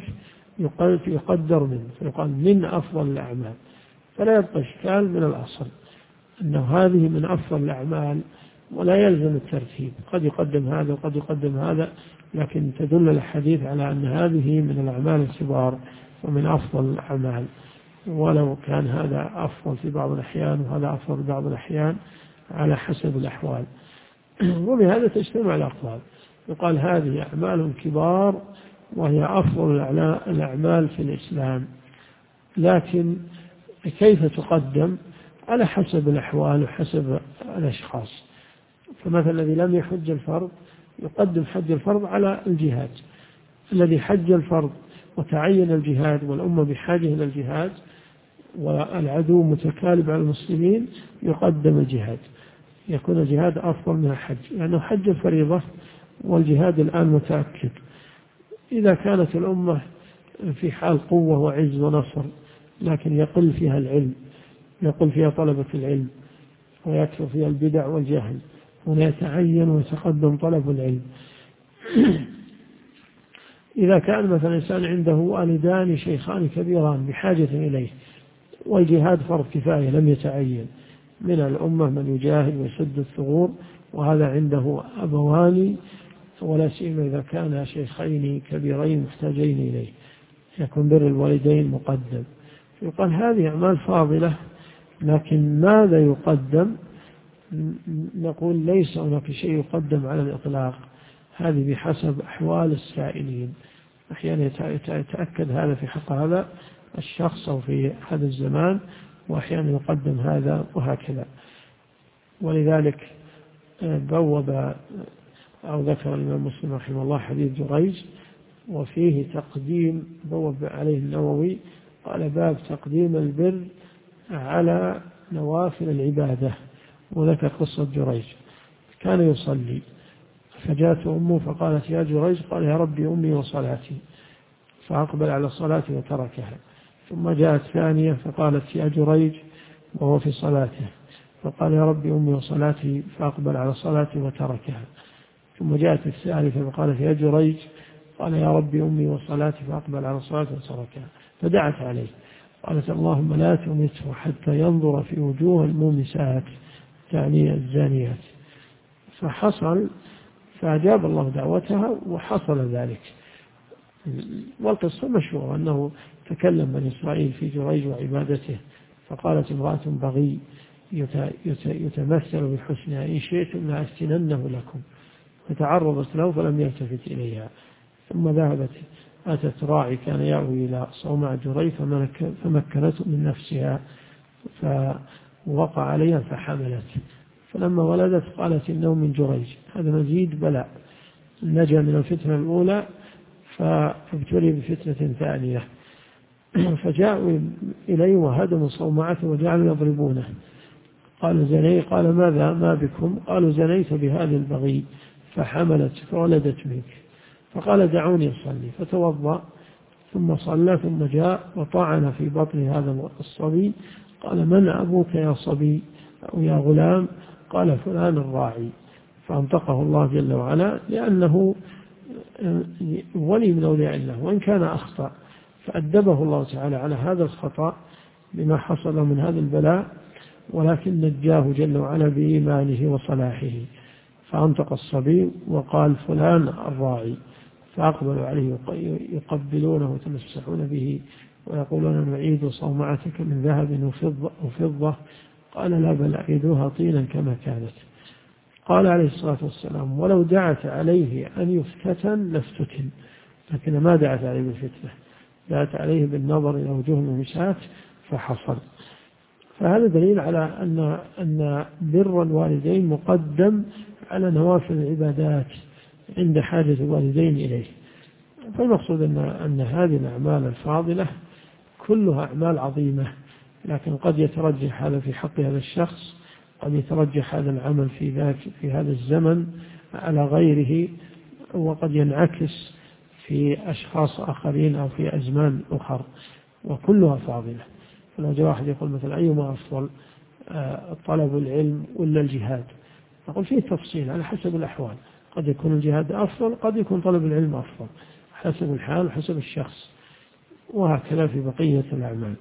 يقدر منه، فيقال من أفضل الأعمال. فلا يبقى إشكال من الأصل أنه هذه من أفضل الأعمال، ولا يلزم الترتيب، قد يقدم هذا وقد يقدم هذا، لكن تدل الحديث على أن هذه من الأعمال الكبار ومن أفضل الأعمال، ولو كان هذا أفضل في بعض الأحيان وهذا أفضل في بعض الأحيان على حسب الأحوال. وبهذا تجتمع الأقوال، يقال هذه أعمال كبار وهي أفضل الأعمال في الإسلام، لكن كيف تقدم؟ على حسب الأحوال وحسب الأشخاص. فمثلا الذي لم يحج الفرض يقدم حج الفرض على الجهاد، الذي حج الفرض وتعين الجهاد والأمة بحاجة إلى الجهاد والعدو متكالب على المسلمين يقدم الجهاد، يكون الجهاد أفضل من الحج، لأنه حج الفريضة والجهاد الآن متأكد. إذا كانت الأمة في حال قوة وعز ونصر، لكن يقل فيها العلم، يقل فيها طلبة العلم، ويكثر فيها البدع والجهل، هنا يتعين ويتقدم طلب العلم. إذا كان مثلا إنسان عنده والدان شيخان كبيران بحاجة إليه، والجهاد فرض كفاية لم يتعين، من الأمة من يجاهد ويسد الثغور، وهذا عنده أبوان، ولا سيما إذا كان شيخين كبيرين محتاجين إليه، يكون بر الوالدين مقدم. يقال هذه أعمال فاضلة، لكن ماذا يقدم؟ نقول ليس هناك شيء يقدم على الإطلاق، هذه بحسب أحوال السائلين، أحيانا يتأكد هذا في حق هذا الشخص أو في هذا الزمان، وأحيانا يقدم هذا وهكذا. ولذلك بوب أو ذكر الإمام مسلم رحمه الله حديث جريج، وفيه تقديم، بوب عليه النووي قال باب تقديم البر على نوافل العبادة، وذكر قصة جريج. كان يصلي فجاءت أمه فقالت يا جريج، قال يا ربي أمي وصلاتي، فأقبل على الصلاة وتركها. ثم جاءت ثانية فقالت يا جريج وهو في صلاته، فقال يا ربي أمي وصلاتي، فأقبل على الصلاة وتركها. ثم جاءت الثالثة فقالت يا جريج، قال يا ربي أمي وصلاتي، فأقبل على الصلاة وتركها. فدعت عليه قالت اللهم لا تمته حتى ينظر في وجوه المومسات، يعني الزانيات. فحصل، فأجاب الله دعوتها وحصل ذلك. والقصة مشهورة أنه تكلم بني إسرائيل في جريج وعبادته، فقالت امرأة بغي يتمثل بحسنها إن شئتم لأفتننه لكم، فتعرضت له فلم يلتفت إليها. ثم ذهبت أتت راعي كان يأوي إلى صومعة جريج فمكنته من نفسها، فوقع عليها فحملت، فلما ولدت قالت إنه من جريج. هذا مزيد بلاء، نجا من الفتنة الأولى فابتلي بفتنة ثانية. فجاءوا إليه وهدموا صومعته وجعلوا يضربونه. قال زني، قال ماذا ما بكم؟ قالوا زنيت بهذه البغي فحملت فولدت منك. فقال دعوني أصلي، فتوضأ ثم صلى، ثم جاء وطعن في بطن هذا الصبي، قال من أبوك يا صبي أو يا غلام؟ قال فلان الراعي. فأنطقه الله جل وعلا، لأنه ولي من أولياء الله وإن كان أخطأ، فأدبه الله تعالى على هذا الخطأ بما حصل من هذا البلاء، ولكن نجاه جل وعلا بإيمانه وصلاحه. فأنطق الصبي وقال فلان الراعي، فأقبلوا عليه يقبلونه وتمسحون به ويقولون نعيد صومعتك من ذهب وفضة. قال لا، بل أعيدوها طينا كما كانت. قال عليه الصلاة والسلام ولو دعت عليه أن يفتتن لافتتن، لكن ما دعت عليه بالفتنة، دعت عليه بالنظر إلى وجوه الممسات فحصل. فهذا دليل على أن بر الوالدين مقدم على نوافل العبادات عند حاجة الوالدين إليه. فالمقصود أن هذه الأعمال الفاضلة كلها أعمال عظيمة، لكن قد يترجح هذا في حق هذا الشخص، قد يترجح هذا العمل في هذا الزمن على غيره، وقد ينعكس في أشخاص آخرين أو في أزمان أخرى، وكلها فاضلة. فلو جاء واحد يقول مثلا أيما أفضل، طلب العلم ولا الجهاد؟ نقول فيه تفصيل على حسب الأحوال، قد يكون الجهاد أفضل، قد يكون طلب العلم أفضل، حسب الحال وحسب الشخص، وهكذا في بقية الأعمال.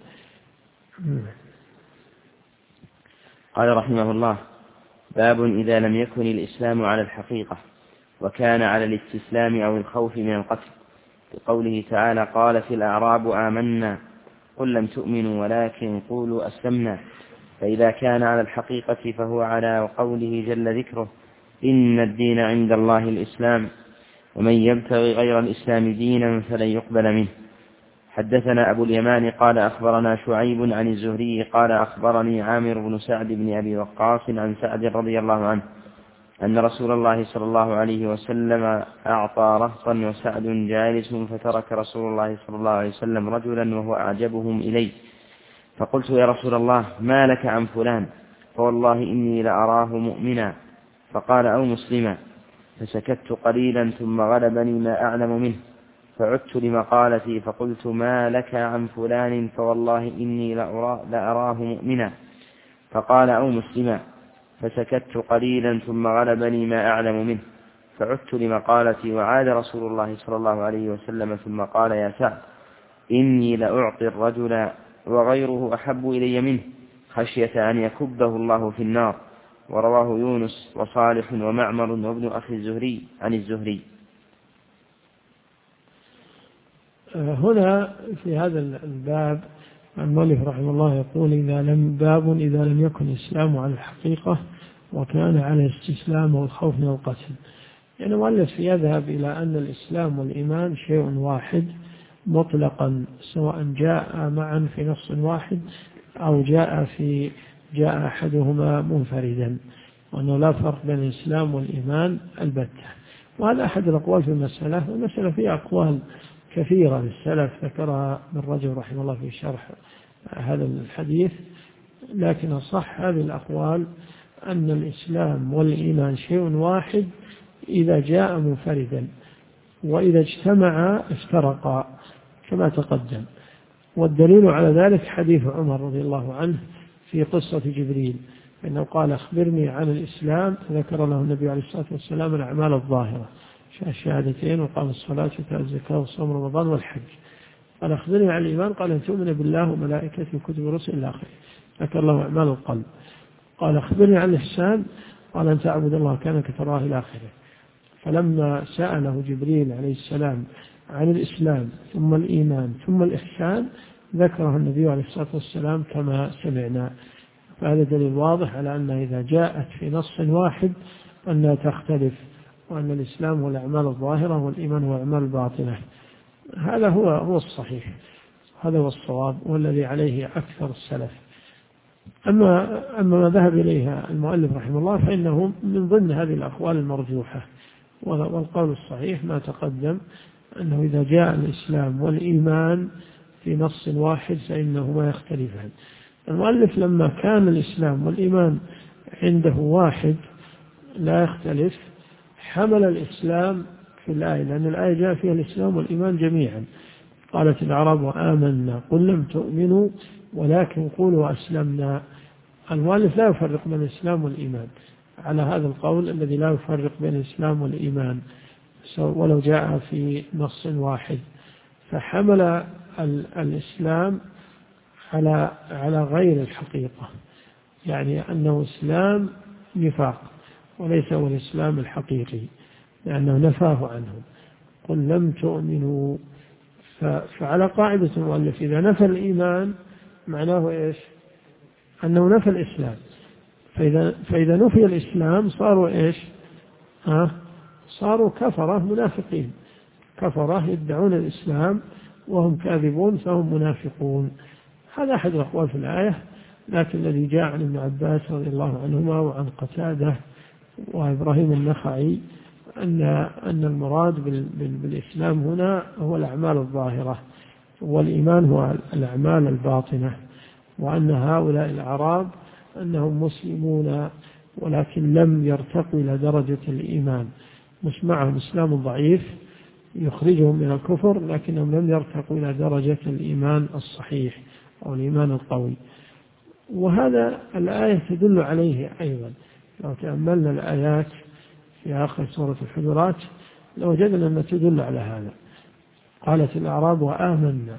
قال رحمه الله باب إذا لم يكن الإسلام على الحقيقة وكان على الاستسلام أو الخوف من القتل، بقوله تعالى قالت الأعراب آمنا قل لم تؤمنوا ولكن قولوا أسلمنا. فإذا كان على الحقيقة فهو على قوله جل ذكره إن الدين عند الله الإسلام ومن يبتغي غير الإسلام دينا فلن يقبل منه. حدثنا أبو اليمان قال أخبرنا شعيب عن الزهري قال أخبرني عامر بن سعد بن أبي وقاص عن سعد رضي الله عنه أن رسول الله صلى الله عليه وسلم أعطى رهطا وسعد جالس، فترك رسول الله صلى الله عليه وسلم رجلا وهو أعجبهم إلي، فقلت يا رسول الله ما لك عن فلان؟ فوالله إني لأراه مؤمنا. فقال أو مسلما، فسكت قليلا ثم غلبني ما أعلم منه، فعدت لمقالتي فقلت ما لك عن فلان فوالله إني لأراه مؤمنا، فقال أو مسلما، فسكت قليلا ثم غلبني ما أعلم منه، فعدت لمقالتي وعاد رسول الله صلى الله عليه وسلم ثم قال يا سعد إني لأعطي الرجل وغيره أحب إلي منه خشية أن يكبه الله في النار. ورواه يونس وصالح ومعمر وابن أخي الزهري عن الزهري. هنا في هذا الباب المؤلف رحمه الله يقول إذا لم يكن الإسلام على الحقيقة وكان على الاستسلام والخوف من القتل. يعني المؤلف يذهب إلى أن الإسلام والإيمان شيء واحد مطلقا، سواء جاء معا في نص واحد أو جاء أحدهما منفردا، وأنه لا فرق بين الإسلام والإيمان البتة. وهذا أحد الأقوال في المسألة، والمسألة فيها أقوال كثيرة للسلف ذكرها من رجل رحمه الله في شرح هذا الحديث، لكن الصح هذه الأقوال أن الإسلام والإيمان شيء واحد إذا جاء منفردا، وإذا اجتمعا افترقا كما تقدم. والدليل على ذلك حديث عمر رضي الله عنه في قصة جبريل، إنه قال أخبرني عن الإسلام، ذكر له النبي عليه الصلاة والسلام الأعمال الظاهرة، الشهادتين وقام الصلاة وإيتاء الزكاة وصوم رمضان والحج. قال أخبرني عن الإيمان، قال أن تؤمن بالله وملائكته وكتبه ورسله إلى آخره، ذكر له أعمال القلب. قال أخبرني عن الإحسان، قال أن تعبد الله كأنك تراه إلى آخره. فلما سأله جبريل عليه السلام عن الإسلام ثم الإيمان ثم الإحسان ذكره النبي عليه الصلاة والسلام كما سمعنا. فهذا دليل واضح على أنها إذا جاءت في نص واحد أنها تختلف، وأن الإسلام هو الأعمال الظاهرة والإيمان هو الأعمال الباطنة. هذا هو الصحيح، هذا هو الصواب والذي عليه أكثر السلف. أما ما ذهب إليها المؤلف رحمه الله فإنه من ضمن هذه الأقوال المرجوحة، والقول الصحيح ما تقدم أنه إذا جاء الإسلام والإيمان في نص واحد فإنهما يختلفان. المؤلف لما كان الإسلام والإيمان عنده واحد لا يختلف حمل الإسلام في الآية، لأن الآية جاء فيها الإسلام والإيمان جميعا. قالت الأعراب آمنا قل لم تؤمنوا ولكن قولوا أسلمنا. المؤلف لا يفرق بين الإسلام والإيمان على هذا القول الذي لا يفرق بين الإسلام والإيمان ولو جاء في نص واحد، فحمل الإسلام على غير الحقيقة، يعني أنه إسلام نفاق وليس هو الإسلام الحقيقي، لأنه نفاه عنه قل لم تؤمنوا. فعلى قاعدة المؤلف إذا نفى الإيمان معناه إيش؟ أنه نفى الإسلام. فإذا نفي الإسلام صاروا إيش؟ صاروا كفرة منافقين، كفرة يدعون الإسلام وهم كاذبون فهم منافقون. هذا أحد الأقوال في الآية، لكن الذي جاء عن ابن عباس رضي الله عنهما وعن قتادة وإبراهيم النخعي أن المراد بالإسلام هنا هو الأعمال الظاهرة، والإيمان هو الأعمال الباطنة، وأن هؤلاء الأعراب أنهم مسلمون ولكن لم يرتقوا إلى درجة الإيمان، مش معهم إسلام ضعيف يخرجهم من الكفر، لكنهم لم يرتقوا إلى درجة الإيمان الصحيح أو الإيمان القوي. وهذا الآية تدل عليه أيضا. لو تأملنا الآيات في آخر سورة الحجرات لوجدنا أنها تدل على هذا. قالت الأعراب وآمنا،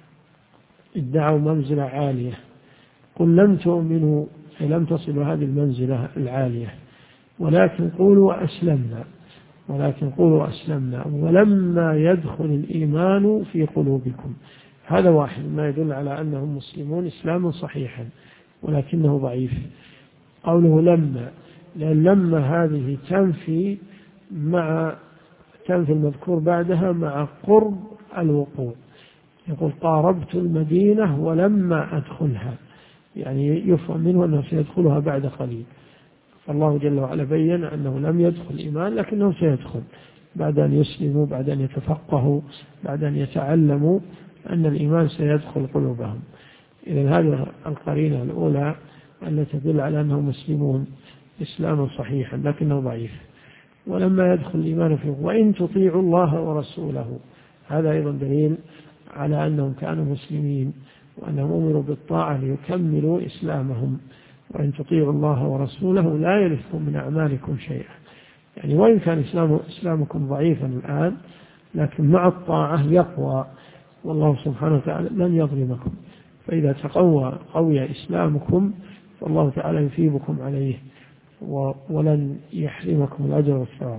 ادعوا منزلة عالية، قل لم تؤمنوا أي لم تصلوا هذه المنزلة العالية، ولكن قولوا أسلمنا ولما يدخل الإيمان في قلوبكم. هذا واحد ما يدل على أنهم مسلمون إسلاما صحيحا ولكنه ضعيف. قوله لما، لأن لما هذه تنفي المذكور بعدها مع قرب الوقوع. يقول قاربت المدينة ولما أدخلها، يعني يفهم منه أنه سيدخلها بعد قليل. فالله جل وعلا بين أنه لم يدخل الإيمان لكنه سيدخل بعد أن يسلموا، بعد أن يتفقهوا، بعد أن يتعلموا أن الإيمان سيدخل قلوبهم. إذن هذه القرينة الأولى التي تدل على أنهم مسلمون إسلاما صحيحا لكنه ضعيف. ولما يدخل الإيمان فيه وإن تطيعوا الله ورسوله هذا أيضا دليل على أنهم كانوا مسلمين وأنهم أمروا بالطاعة ليكملوا إسلامهم. وإن تطيعوا الله ورسوله لا يلفكم من أعمالكم شيئا. يعني وإن كان إسلامكم ضعيفا الآن، لكن مع الطاعة يقوى، والله سبحانه وتعالى لن يظلمكم. فإذا قوي إسلامكم فالله تعالى يثيبكم عليه ولن يحرمكم الأجر والثواب.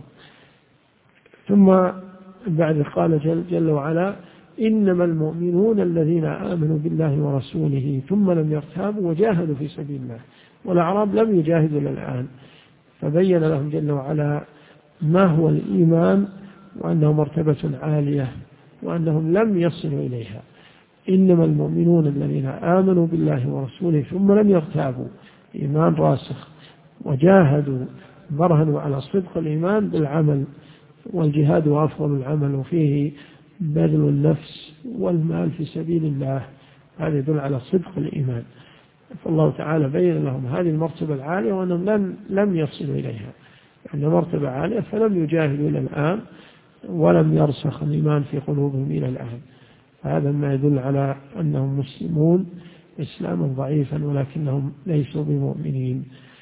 ثم بعد قال جل وعلا: إنما المؤمنون الذين آمنوا بالله ورسوله ثم لم يرتابوا وجاهدوا في سبيل الله. والأعراب لم يجاهدوا الآن، فبين لهم جل وعلا ما هو الإيمان وأنه مرتبة عالية وأنهم لم يصلوا إليها. إنما المؤمنون الذين آمنوا بالله ورسوله ثم لم يرتابوا، إيمان راسخ، وجاهدوا برهنوا على صدق الإيمان بالعمل، والجهاد أفضل العمل وفيه بذل النفس والمال في سبيل الله. هذا يدل على صدق الإيمان. فالله تعالى بين لهم هذه المرتبة العالية وأنهم لم يصلوا إليها، يعني مرتبة عالية فلم يجاهدوا إلى الآن ولم يرسخ الإيمان في قلوبهم إلى الآن. هذا ما يدل على أنهم مسلمون إسلاما ضعيفا ولكنهم ليسوا بمؤمنين.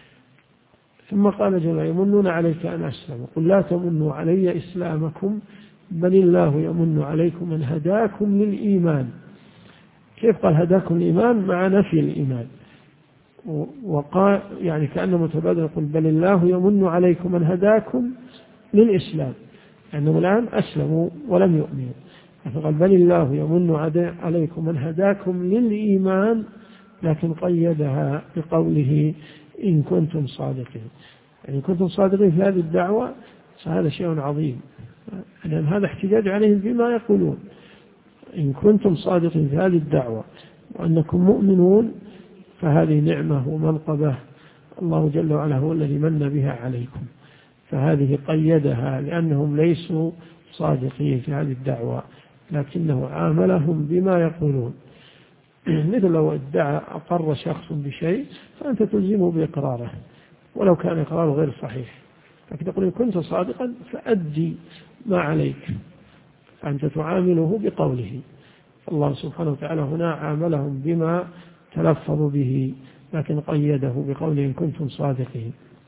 ثم قال جل: يمنون عليك أن أسلموا قل لا تمنوا علي إسلامكم بل الله يمن عليكم أن هداكم للإيمان. كيف قال هداكم للإيمان مع نفي الإيمان؟ وقال يعني كأنه متبادل، يقول بل الله يمن عليكم أن هداكم للإسلام، لأنهم الآن أسلموا ولم يؤمنوا. فقال بل الله يمن عليكم أن هداكم للإيمان، لكن قيدها بقوله إن كنتم صادقين. يعني إن كنتم صادقين في هذه الدعوة فهذا شيء عظيم، لأن هذا احتجاج عليهم بما يقولون. إن كنتم صادقين في هذه الدعوة وأنكم مؤمنون فهذه نعمة ومنقبة الله جل وعلا هو الذي من بها عليكم. فهذه قيدها لأنهم ليسوا صادقين في هذه الدعوة، لكنه عاملهم بما يقولون. مثل لو ادعى أقر شخص بشيء فأنت تلزمه بإقراره ولو كان إقراره غير صحيح، لكن تقول إن كنت صادقا فأدي ما عليك، فأنت تعامله بقوله. الله سبحانه وتعالى هنا عاملهم بما تلفظوا به، لكن قيده بقوله إن كنتم صادقين.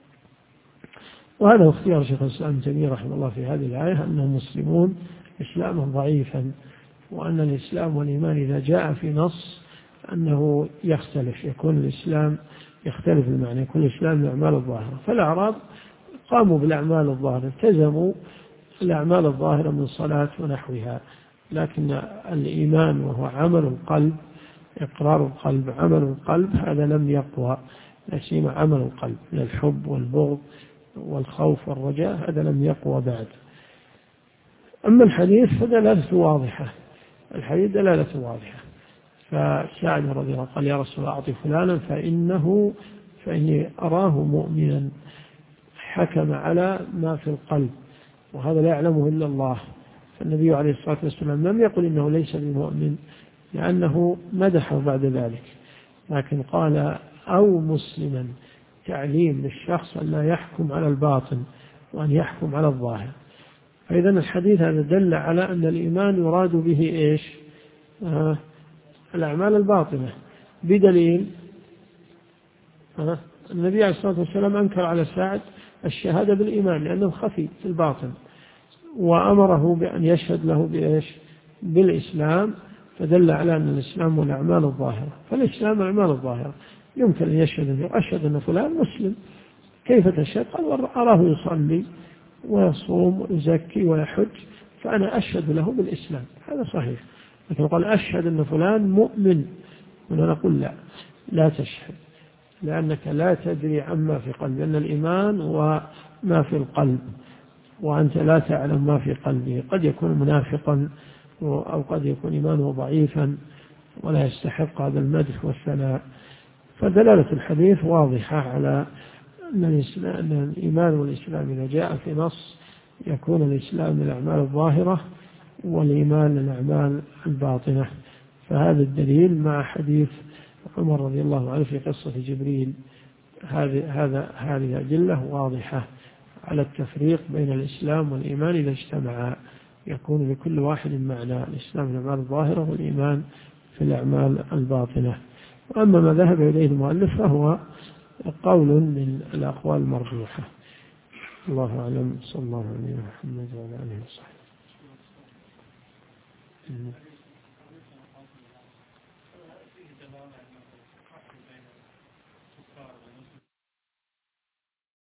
وهذا اختيار شيخ الإسلام ابن تيمية رحمه الله في هذه الآية، أنهم مسلمون إسلاما ضعيفا، وأن الإسلام والإيمان إذا جاء في نص أنه يختلف، يكون الإسلام يختلف المعنى، يكون الإسلام الأعمال الظاهرة. فالأعراب قاموا بالأعمال الظاهرة، التزموا الأعمال الظاهرة من صلاة ونحوها، لكن الإيمان وهو عمل القلب، إقرار القلب، عمل القلب، هذا لم يقوى، لا سيما عمل القلب من الحب والبغض والخوف والرجاء، هذا لم يقوى بعد. أما الحديث فدلالته واضحة، الحديث دلالته واضحة. فسعد رضي الله عنه قال يا رسول الله أعطي فلانا فإني أراه مؤمنا، حكم على ما في القلب وهذا لا يعلمه إلا الله. فالنبي عليه الصلاة والسلام لم يقل إنه ليس بمؤمن لأنه مدحه بعد ذلك، لكن قال أو مسلما، تعليم للشخص أن لا يحكم على الباطن وأن يحكم على الظاهر. فإذا الحديث هذا دل على أن الإيمان يراد به إيش؟ الأعمال الباطنة، بدليل النبي عليه الصلاة والسلام أنكر على سعد الشهادة بالإيمان لأنه خفي في الباطن، وأمره بأن يشهد له بإيش؟ بالإسلام، فدل على أن الإسلام والأعمال الظاهرة. فالإسلام أعمال الظاهرة، يمكن أن أشهد أن فلان مسلم. كيف تشهد؟ قال أراه يصلي ويصوم ويزكي ويحج فأنا أشهد له بالإسلام، هذا صحيح. لكن قال أشهد أن فلان مؤمن، ونحن نقول لا تشهد، لأنك لا تدري عما في قلبه، لأن الإيمان وما في القلب، وأنت لا تعلم ما في قلبه، قد يكون منافقا أو قد يكون إيمانه ضعيفا ولا يستحق هذا المدح والثناء. فدلالة الحديث واضحة على أن الإيمان والإسلام إذا جاء في نص يكون الإسلام للأعمال الظاهرة والإيمان للأعمال الباطنة. فهذا الدليل مع حديث عمر رضي الله عنه في قصة جبريل، هذه أدلة واضحة على التفريق بين الإسلام والإيمان إذا اجتمعا، يكون لكل واحد معنى: الإسلام في الأعمال الظاهرة والإيمان في الأعمال الباطنة. وأما ما ذهب إليه المؤلف فهو قول من الأقوال المرجوحة. الله أعلم. صلى الله عليه محمد وعلى آله وصحبه.